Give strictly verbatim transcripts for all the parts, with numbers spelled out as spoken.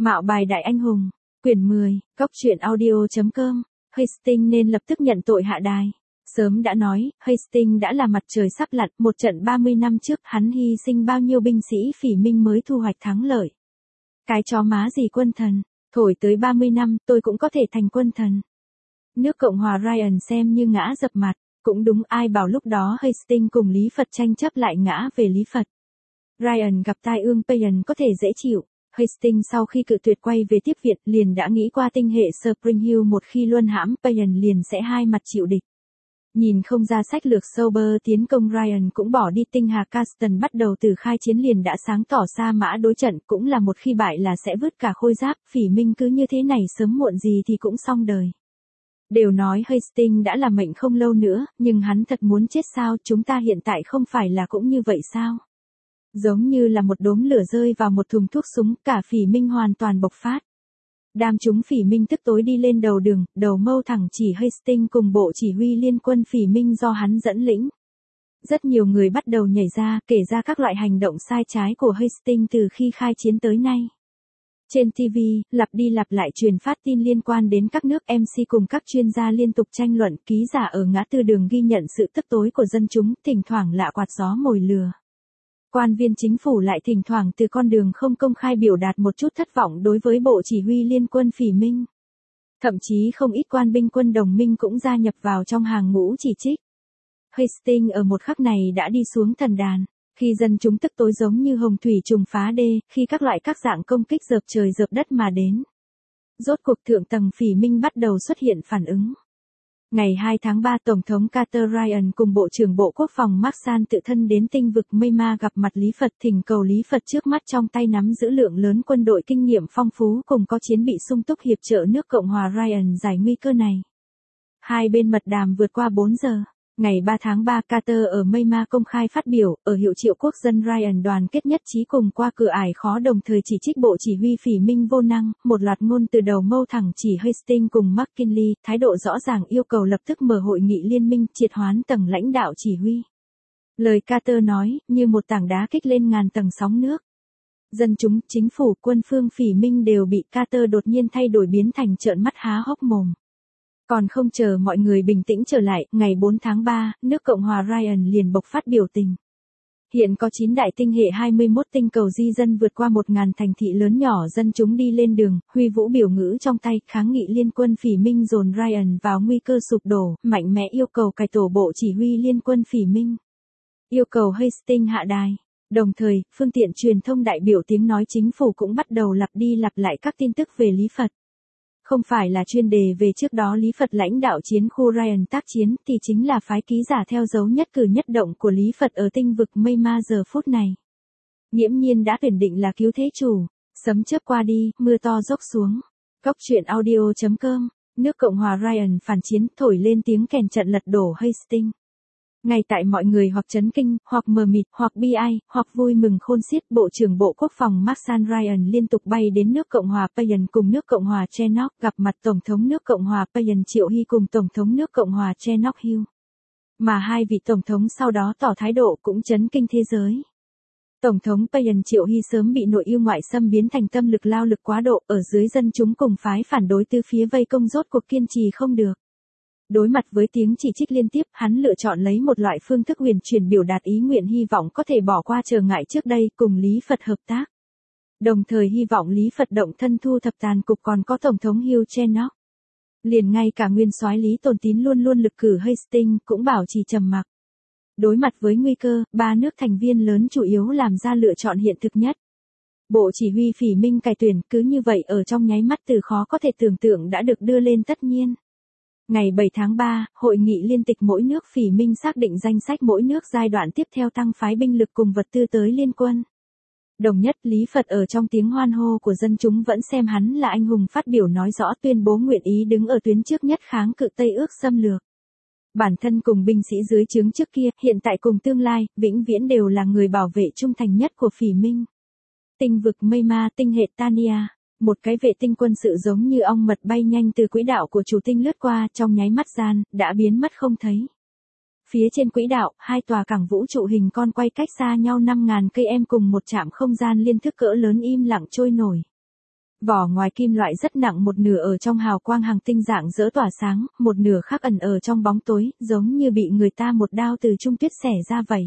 Mạo bài đại anh hùng, quyển mười, cóc truyện audio.com, Hastings nên lập tức nhận tội hạ đài. Sớm đã nói, Hastings đã là mặt trời sắp lặn, một trận ba mươi năm trước hắn hy sinh bao nhiêu binh sĩ phỉ Minh mới thu hoạch thắng lợi. Cái chó má gì quân thần, thổi tới ba mươi năm tôi cũng có thể thành quân thần. Nước Cộng hòa Ryan xem như ngã dập mặt, cũng đúng, ai bảo lúc đó Hastings cùng Lý Phật tranh chấp lại ngã về Lý Phật. Ryan gặp tai ương Payan có thể dễ chịu. Hastings sau khi cự tuyệt quay về tiếp viện liền đã nghĩ qua tinh hệ Spring Hill, một khi luân hãm Payan liền sẽ hai mặt chịu địch. Nhìn không ra sách lược Sauber tiến công, Ryan cũng bỏ đi tinh hà Caston, bắt đầu từ khai chiến liền đã sáng tỏ Sa Mã đối trận, cũng là một khi bại là sẽ vứt cả khôi giáp, phỉ Minh cứ như thế này sớm muộn gì thì cũng xong đời. Đều nói Hastings đã là mệnh không lâu nữa, nhưng hắn thật muốn chết sao? Chúng ta hiện tại không phải là cũng như vậy sao? Giống như là một đốm lửa rơi vào một thùng thuốc súng, cả phỉ Minh hoàn toàn bộc phát. Đám chúng phỉ Minh tức tối đi lên đầu đường, đầu mâu thẳng chỉ Hastings cùng bộ chỉ huy liên quân phỉ Minh do hắn dẫn lĩnh. Rất nhiều người bắt đầu nhảy ra, kể ra các loại hành động sai trái của Hastings từ khi khai chiến tới nay. Trên ti vi, lặp đi lặp lại truyền phát tin liên quan đến các nước em xê cùng các chuyên gia liên tục tranh luận, ký giả ở ngã tư đường ghi nhận sự tức tối của dân chúng, thỉnh thoảng lạ quạt gió mồi lừa. Quan viên chính phủ lại thỉnh thoảng từ con đường không công khai biểu đạt một chút thất vọng đối với bộ chỉ huy liên quân phỉ Minh. Thậm chí không ít quan binh quân đồng minh cũng gia nhập vào trong hàng ngũ chỉ trích. Hastings ở một khắc này đã đi xuống thần đàn, khi dân chúng tức tối giống như hồng thủy trùng phá đê, khi các loại các dạng công kích dợp trời dợp đất mà đến. Rốt cuộc thượng tầng phỉ Minh bắt đầu xuất hiện phản ứng. Ngày hai tháng ba, Tổng thống Carter Ryan cùng Bộ trưởng Bộ Quốc phòng Mark San tự thân đến tinh vực Myanmar gặp mặt Lý Phật, thỉnh cầu Lý Phật trước mắt trong tay nắm giữ lượng lớn quân đội kinh nghiệm phong phú cùng có chiến bị sung túc hiệp trợ nước Cộng hòa Ryan giải nguy cơ này. Hai bên mật đàm vượt qua bốn giờ. Ngày ba tháng ba, Carter ở Myanmar công khai phát biểu, ở hiệu triệu quốc dân Ryan đoàn kết nhất trí cùng qua cửa ải khó, đồng thời chỉ trích bộ chỉ huy phỉ Minh vô năng, một loạt ngôn từ đầu mâu thẳng chỉ Hastings cùng McKinley, thái độ rõ ràng yêu cầu lập tức mở hội nghị liên minh, triệt hoán tầng lãnh đạo chỉ huy. Lời Carter nói, như một tảng đá kích lên ngàn tầng sóng nước. Dân chúng, chính phủ, quân phương phỉ Minh đều bị Carter đột nhiên thay đổi biến thành trợn mắt há hốc mồm. Còn không chờ mọi người bình tĩnh trở lại, ngày bốn tháng ba, nước Cộng hòa Ryan liền bộc phát biểu tình. Hiện có chín đại tinh hệ hai mươi mốt tinh cầu di dân vượt qua một nghìn thành thị lớn nhỏ, dân chúng đi lên đường, huy vũ biểu ngữ trong tay, kháng nghị liên quân phỉ Minh dồn Ryan vào nguy cơ sụp đổ, mạnh mẽ yêu cầu cải tổ bộ chỉ huy liên quân phỉ Minh. Yêu cầu Hastings hạ đài. Đồng thời, phương tiện truyền thông đại biểu tiếng nói chính phủ cũng bắt đầu lặp đi lặp lại các tin tức về Lý Phật. Không phải là chuyên đề về trước đó Lý Phật lãnh đạo chiến khu Ryan tác chiến, thì chính là phái ký giả theo dấu nhất cử nhất động của Lý Phật ở tinh vực Myanmar giờ phút này. Nghiễm nhiên đã tuyển định là cứu thế chủ, sấm chớp qua đi, mưa to dốc xuống. Cóc truyện audio.com, nước Cộng hòa Ryan phản chiến, thổi lên tiếng kèn trận lật đổ Hastings. Ngay tại mọi người hoặc chấn kinh, hoặc mờ mịt, hoặc bi ai, hoặc vui mừng khôn xiết, Bộ trưởng Bộ Quốc phòng Mark San Ryan liên tục bay đến nước Cộng hòa Payan cùng nước Cộng hòa Chernock, gặp mặt Tổng thống nước Cộng hòa Payan Triệu Hy cùng Tổng thống nước Cộng hòa Chernock Hill. Mà hai vị Tổng thống sau đó tỏ thái độ cũng chấn kinh thế giới. Tổng thống Payan Triệu Hy sớm bị nội yêu ngoại xâm biến thành tâm lực lao lực quá độ, ở dưới dân chúng cùng phái phản đối từ phía vây công, rốt cuộc kiên trì không được. Đối mặt với tiếng chỉ trích liên tiếp, hắn lựa chọn lấy một loại phương thức huyền truyền biểu đạt ý nguyện, hy vọng có thể bỏ qua trở ngại trước đây, cùng Lý Phật hợp tác. Đồng thời hy vọng Lý Phật động thân thu thập tàn cục, còn có Tổng thống Hugh Chernock. Liền ngay cả nguyên soái Lý Tồn Tín luôn luôn lực cử Hastings cũng bảo trì trầm mặc. Đối mặt với nguy cơ, ba nước thành viên lớn chủ yếu làm ra lựa chọn hiện thực nhất. Bộ chỉ huy phỉ Minh cải tuyển, cứ như vậy ở trong nháy mắt từ khó có thể tưởng tượng đã được đưa lên tất nhiên. Ngày bảy tháng ba, hội nghị liên tịch mỗi nước phỉ Minh xác định danh sách mỗi nước giai đoạn tiếp theo tăng phái binh lực cùng vật tư tới liên quân. Đồng nhất, Lý Phật ở trong tiếng hoan hô của dân chúng vẫn xem hắn là anh hùng, phát biểu nói rõ tuyên bố nguyện ý đứng ở tuyến trước nhất kháng cự Tây ước xâm lược. Bản thân cùng binh sĩ dưới trướng trước kia, hiện tại cùng tương lai, vĩnh viễn đều là người bảo vệ trung thành nhất của phỉ Minh. Tinh vực Myanmar, tinh hệ Tania. Một cái vệ tinh quân sự giống như ong mật bay nhanh từ quỹ đạo của chủ tinh lướt qua, trong nháy mắt gian, đã biến mất không thấy. Phía trên quỹ đạo, hai tòa cảng vũ trụ hình con quay cách xa nhau năm nghìn cây em cùng một trạm không gian liên thức cỡ lớn im lặng trôi nổi. Vỏ ngoài kim loại rất nặng, một nửa ở trong hào quang hàng tinh dạng dỡ tỏa sáng, một nửa khác ẩn ở trong bóng tối, giống như bị người ta một đao từ trung tuyết xẻ ra vậy.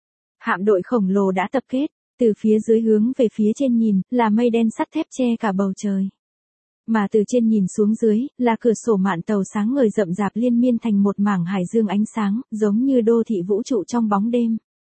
Hạm đội khổng lồ đã tập kết, từ phía dưới hướng về phía trên nhìn, là mây đen sắt thép che cả bầu trời. Mà từ trên nhìn xuống dưới, là cửa sổ mạn tàu sáng ngời rậm rạp liên miên thành một mảng hải dương ánh sáng, giống như đô thị vũ trụ trong bóng đêm.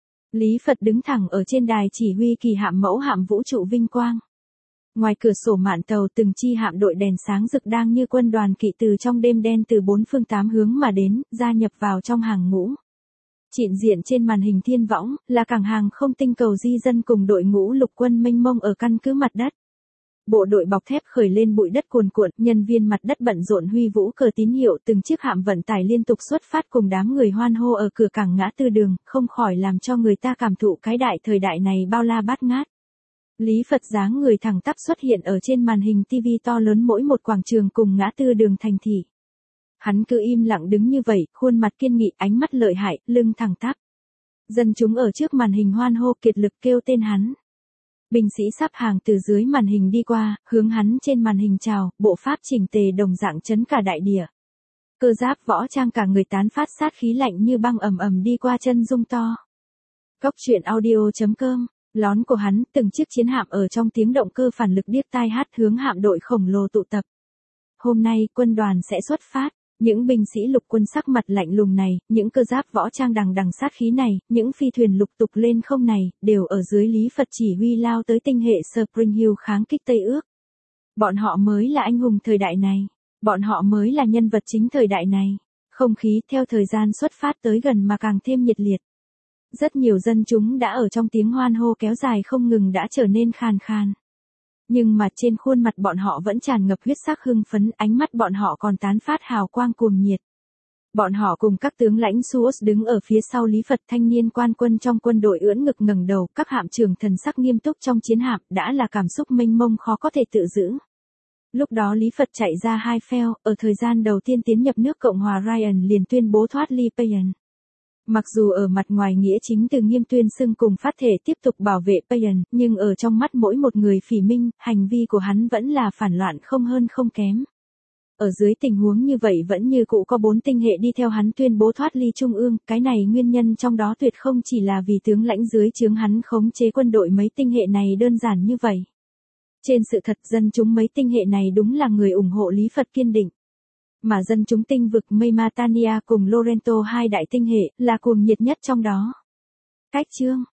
Lý Phật đứng thẳng ở trên đài chỉ huy kỳ hạm mẫu hạm vũ trụ vinh quang. Ngoài cửa sổ mạn tàu, từng chi hạm đội đèn sáng rực đang như quân đoàn kỵ từ trong đêm đen từ bốn phương tám hướng mà đến, gia nhập vào trong hàng ngũ. Chịn diện trên màn hình thiên võng, là cảng hàng không tinh cầu di dân cùng đội ngũ lục quân mênh mông ở căn cứ mặt đất. Bộ đội bọc thép khởi lên bụi đất cuồn cuộn, nhân viên mặt đất bận rộn huy vũ cờ tín hiệu, từng chiếc hạm vận tải liên tục xuất phát cùng đám người hoan hô ở cửa cảng ngã tư đường, không khỏi làm cho người ta cảm thụ cái đại thời đại này bao la bát ngát. Lý Phật dáng người thẳng tắp xuất hiện ở trên màn hình ti vi to lớn mỗi một quảng trường cùng ngã tư đường thành thị. Hắn cứ im lặng đứng như vậy, khuôn mặt kiên nghị, ánh mắt lợi hại, lưng thẳng tắp. Dân chúng ở trước màn hình hoan hô kiệt lực kêu tên hắn. Binh sĩ sắp hàng từ dưới màn hình đi qua, hướng hắn trên màn hình chào, bộ pháp chỉnh tề đồng dạng chấn cả đại địa. Cơ giáp võ trang cả người tán phát sát khí lạnh như băng ầm ầm đi qua chân dung to. Cốc truyện audio chấm com, lón của hắn, từng chiếc chiến hạm ở trong tiếng động cơ phản lực điếc tai hát hướng hạm đội khổng lồ tụ tập. Hôm nay, quân đoàn sẽ xuất phát. Những binh sĩ lục quân sắc mặt lạnh lùng này, những cơ giáp võ trang đằng đằng sát khí này, những phi thuyền lục tục lên không này, đều ở dưới Lý Phật chỉ huy lao tới tinh hệ Spring Hill kháng kích Tây Ước. Bọn họ mới là anh hùng thời đại này. Bọn họ mới là nhân vật chính thời đại này. Không khí theo thời gian xuất phát tới gần mà càng thêm nhiệt liệt. Rất nhiều dân chúng đã ở trong tiếng hoan hô kéo dài không ngừng đã trở nên khàn khàn. Nhưng mà trên khuôn mặt bọn họ vẫn tràn ngập huyết sắc hưng phấn, ánh mắt bọn họ còn tán phát hào quang cuồng nhiệt. Bọn họ cùng các tướng lãnh Suos đứng ở phía sau Lý Phật, thanh niên quan quân trong quân đội ưỡn ngực ngẩng đầu, các hạm trưởng thần sắc nghiêm túc trong chiến hạm, đã là cảm xúc mênh mông khó có thể tự giữ. Lúc đó Lý Phật chạy ra hai pheo, ở thời gian đầu tiên tiến nhập nước Cộng hòa Ryan liền tuyên bố thoát ly Payan. Mặc dù ở mặt ngoài nghĩa chính từ nghiêm tuyên xưng cùng phát thể tiếp tục bảo vệ Payan, nhưng ở trong mắt mỗi một người phỉ minh, hành vi của hắn vẫn là phản loạn không hơn không kém. Ở dưới tình huống như vậy vẫn như cũ có bốn tinh hệ đi theo hắn tuyên bố thoát ly trung ương, cái này nguyên nhân trong đó tuyệt không chỉ là vì tướng lãnh dưới trướng hắn khống chế quân đội mấy tinh hệ này đơn giản như vậy. Trên sự thật dân chúng mấy tinh hệ này đúng là người ủng hộ Lý Phật kiên định. Mà dân chúng tinh vực Meymatania cùng Lorento hai đại tinh hệ là cuồng nhiệt nhất trong đó. Cách chương